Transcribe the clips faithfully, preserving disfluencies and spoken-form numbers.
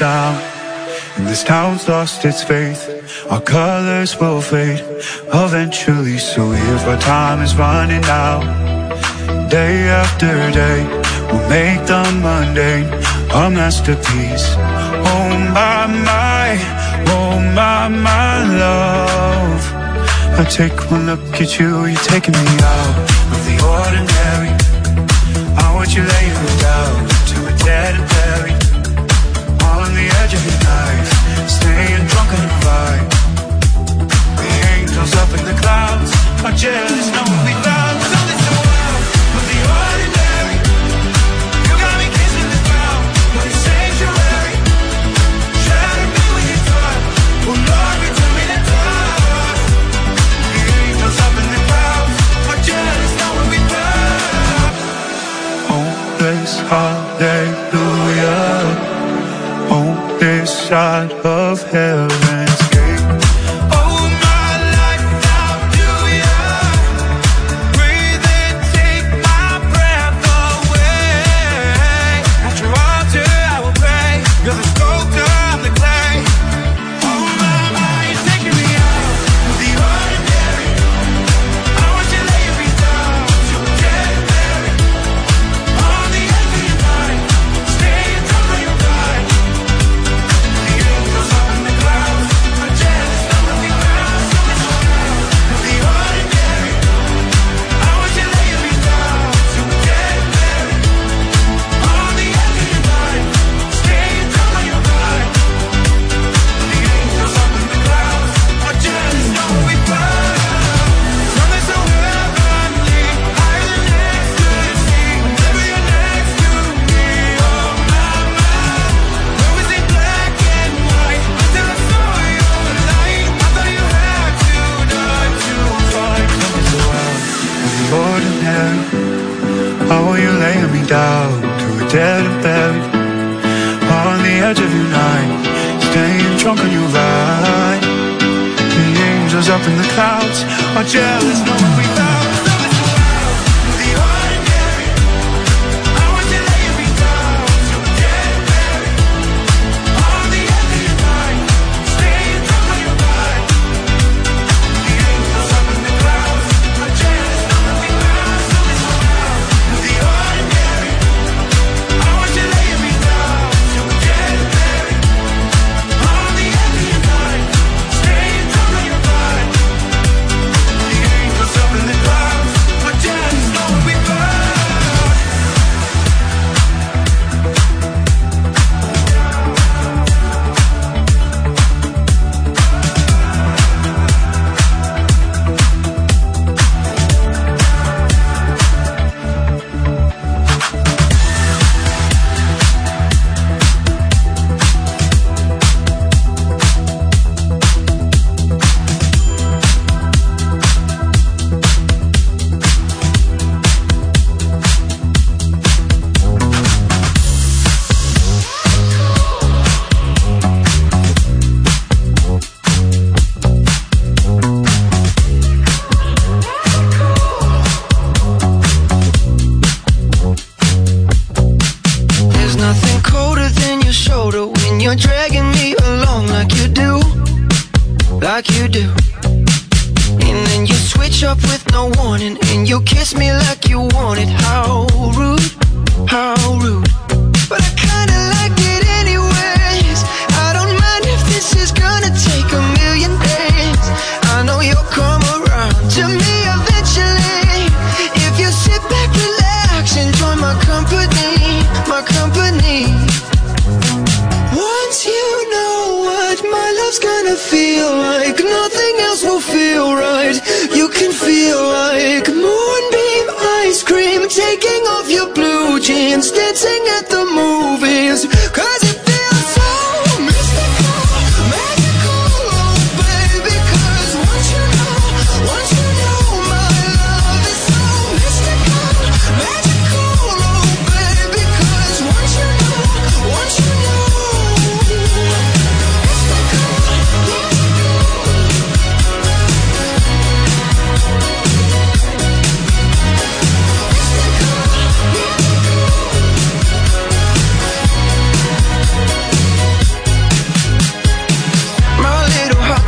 down, and this town's lost its faith. Our colors will fade eventually, so if our time is running out, day after day, we'll make the mundane a masterpiece. Oh my, my, oh my, my love, I take one look at you, you're taking me out of the ordinary. I want you laying me down to a dead and buried, on the edge of your knife, staying drunk on your vibe. The angels up in the clouds are jealous, knowing we found something so wild of the ordinary. You got me kissing the ground like a sanctuary. Shatter me with your touch, oh Lord, return me to dust. The angels up in the clouds are jealous, knowing we found. Oh, this hallelujah, on this side of heaven's gate. Oh, my life, now do ya breathe and take my breath away. At your altar I will pray, you're the sculptor, I'm the clay. Oh my, my, you're taking me out of the ordinary. I want you laying me down to a dead buried, on the edge of your mind, staying drunk on your ride. The angels up in the clouds are jealous, knowing we found something so wild of the ordinary. I want you laying me down to a dead buried, on the edge of your mind, staying drunk on your ride. The angels up in the clouds are jealous, knowing we found something so heavenly, higher than ecstasy. Whenever you're next to me, oh my, my. Where was it black and white until I saw your light? I thought you had to die to find something so wild of the ordinary. How will you laying me down to a dead and buried, on the edge of your night, staying drunk on your ride. The angels up in the clouds are jealous, knowing we found something so wild of the ordinary. I want you laying me down to a dead buried, on the edge of your night, staying drunk on your ride. The angels up in the clouds are jealous, knowing we found something so wild of the ordinary. I want you laying me down to a dead buried, on the edge of your night, staying drunk on your ride. The angels up in the clouds are jealous, knowing we found. There's nothing colder than your shoulder when you're dragging me along like you do, like you do. And then you switch up with no warning, and you kiss me like you want it. How rude, how rude. But I kinda like it anyways. I don't mind if this is gonna take a million days. I know you'll come around to me eventually. If you sit back, relax, and join my company, my company. Once you know what my love's gonna feel like, nothing else will feel right. You can feel like moonbeam ice cream, taking off your blue jeans, dancing at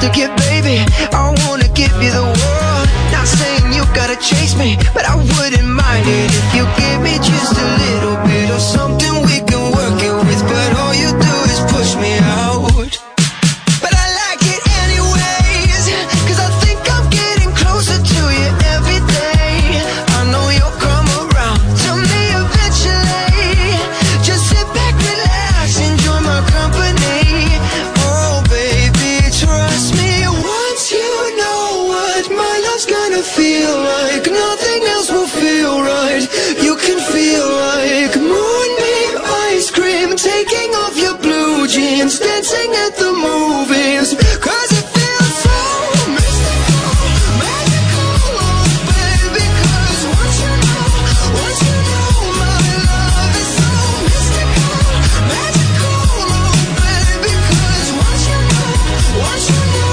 Yeah, baby, I wanna give you the world. Not saying you gotta chase me, but I wouldn't mind it if you give me just a little bit of something we can work it with. But all you do is push me out. But I like it anyways, 'cause I think I'm getting closer to you every day. I know you'll come around to me eventually. Just sit back, relax, enjoy my company. Oh baby, trust me. Once you know what my love's gonna feel like, nothing else will feel right. You can feel like moonbeam ice cream, taking off your blue jeans, dancing at the movies. 'Cause it feels so mystical, magical, oh baby. 'Cause once you know, once you know my love is so mystical, magical, oh baby. 'Cause once you know, once you know.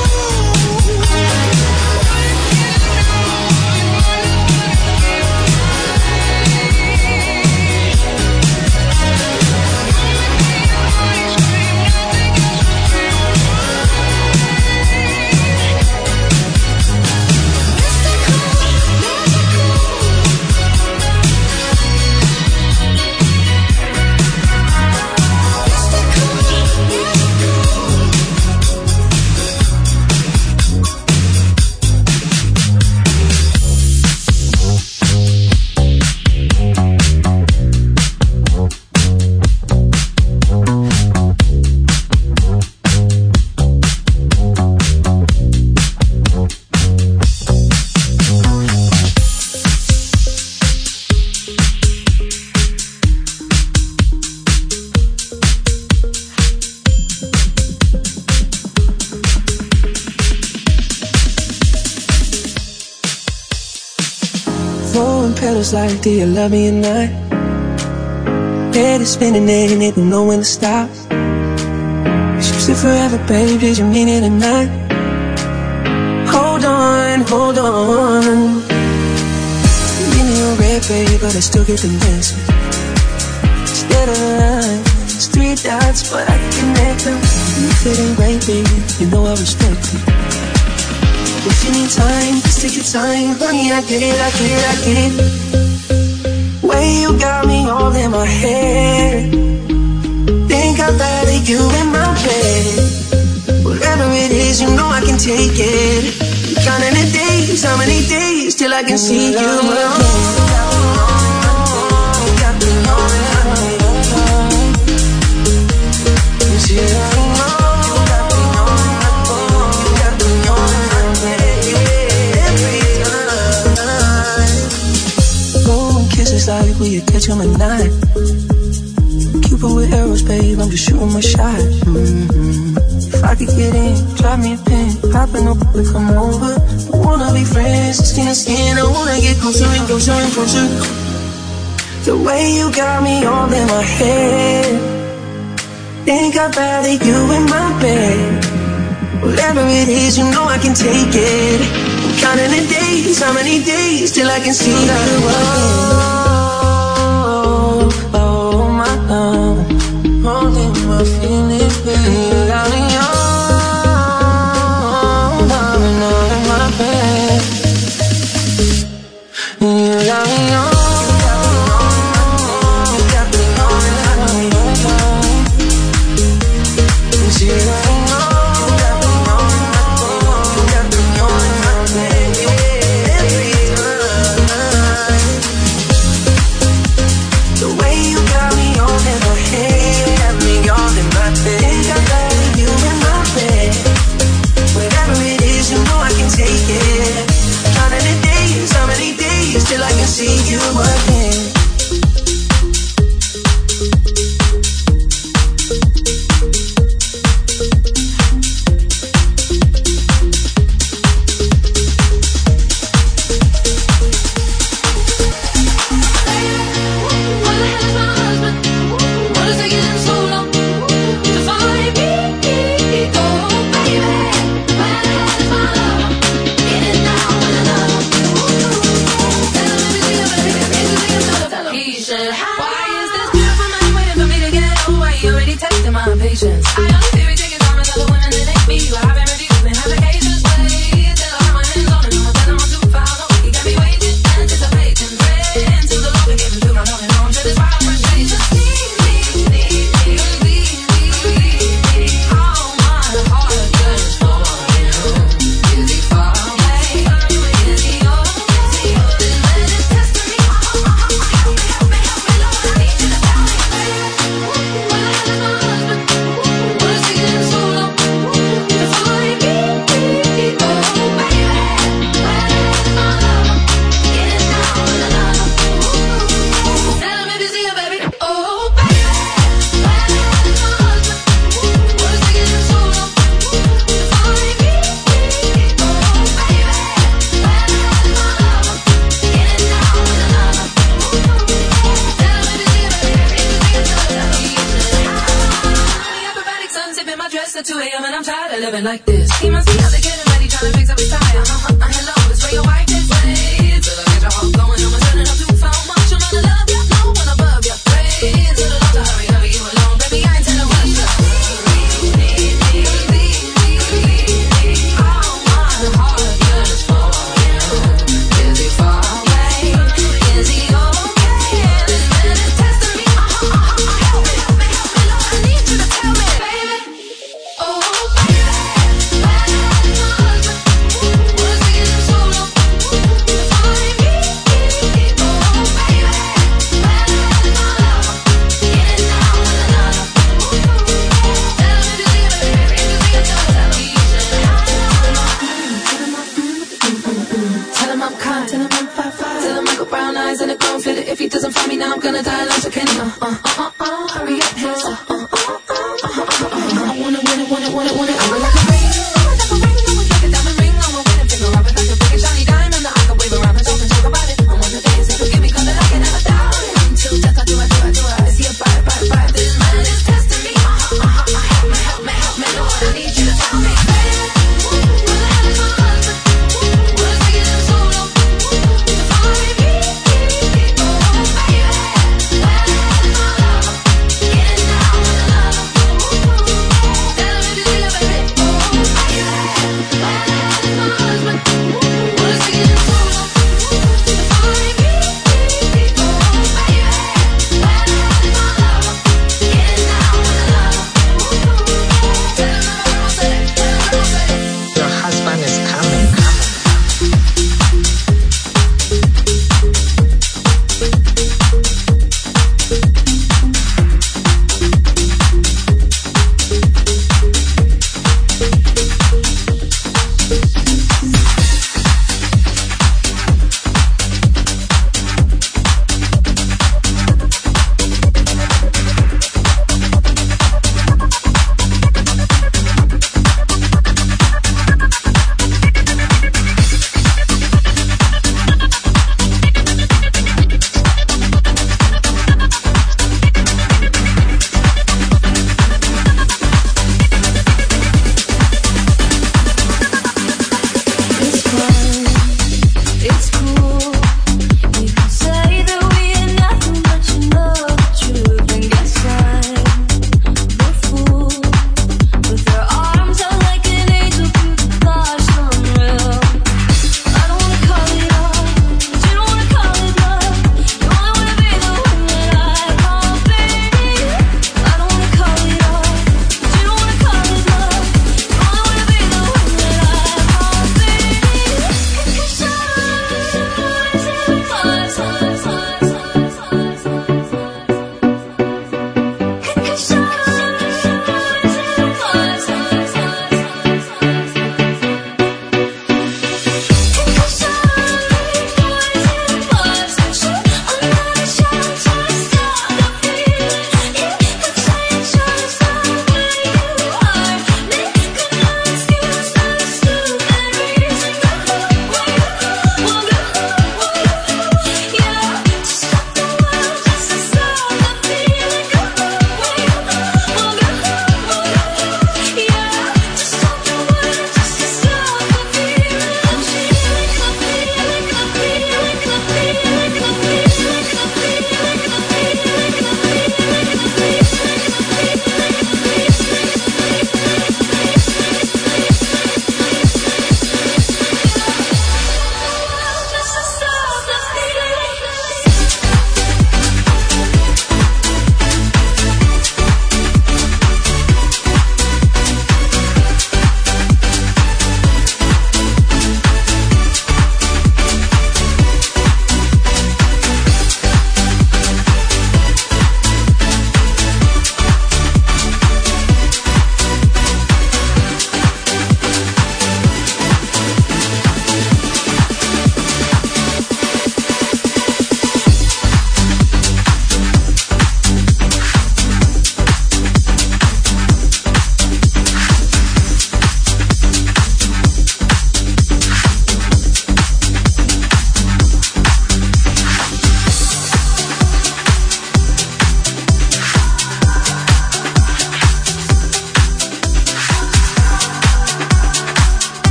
Like, do you love me or not? Head is spinning and it don't know when to stop. You said forever, babe, did you mean it or not? Hold on, hold on. Give me your red, babe, but I still get the message. Instead of line, it's three dots, but I can connect them. You fitting great, baby, you know I respect it. If you need time, just take your time. Honey, I get it, I get it, I get it. Way you got me all in my head. Think I'd rather you in my bed. Whatever it is, you know I can take it. Counting the days, how many days till I can see you again. Kisses like we could catch 'em at night. Cupid with arrows, babe, I'm just shooting my shot. Mm-hmm. If I could get in, drop me a pin, popping up, we come over. I wanna be friends, skin to skin, I wanna get closer and closer and closer. The way you got me all in my head. Think I'd rather you in my bed. Whatever it is, you know I can take it. Counting the days, how many days till I can see you again. Oh, oh my love, holding my feelings, baby. You got me on, loving all in my bed. You got me on. Till I can see you again. Baby, it like this. He must be out there getting ready, trying to fix up his tire. Uh-huh, uh, hello, it's where your wife is. Wait till I get your heart going. I'm turning up too far much. I'm gonna love you, no one above you. Wait till the love to hurry, hurry you alone, baby. I ain't telling what you I'm gonna die like a Kenny. Uh, uh, uh, uh, hurry up, hands up. Uh, uh, uh, uh, uh, uh, uh, I wanna win it, want it, want it, want it. I'm like a ring, like a ring, I'm like a diamond ring. I'm a winning finger up, it's like a big and shiny diamond. I can wave around and talk and talk about it. I wanna dance, if you give me color, I can never doubt it. Until death, I do, I do, I do. I see a fire, fire, fire. This man is testing me. Uh, uh, uh, uh, help me, help me, help me, Lord. I need you to tell me. Solo to find me. Oh, baby.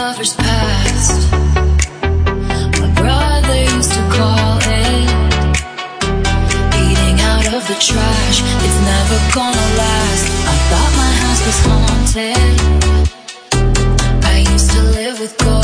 lover's past. My brother used to call it eating out of the trash. It's never gonna last. I thought my house was haunted. I used to live with ghosts.